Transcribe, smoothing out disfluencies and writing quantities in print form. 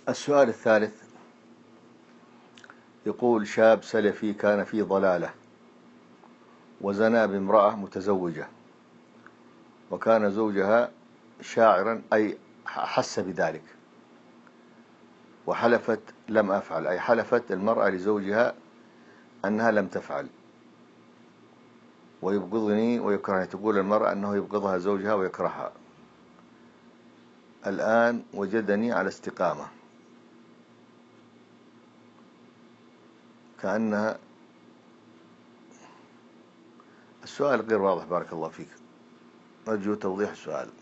السؤال الثالث يقول: شاب سلفي كان في ضلالة وزنى بامرأة متزوجة، وكان زوجها شاعرا، أي حس بذلك، وحلفت لم أفعل، أي حلفت المرأة لزوجها أنها لم تفعل، ويبغضني ويكرهني، تقول المرأة أنه يبغضها زوجها ويكرهها. الآن وجدني على استقامة، كأنها. السؤال غير واضح، بارك الله فيك، أرجو توضيح السؤال.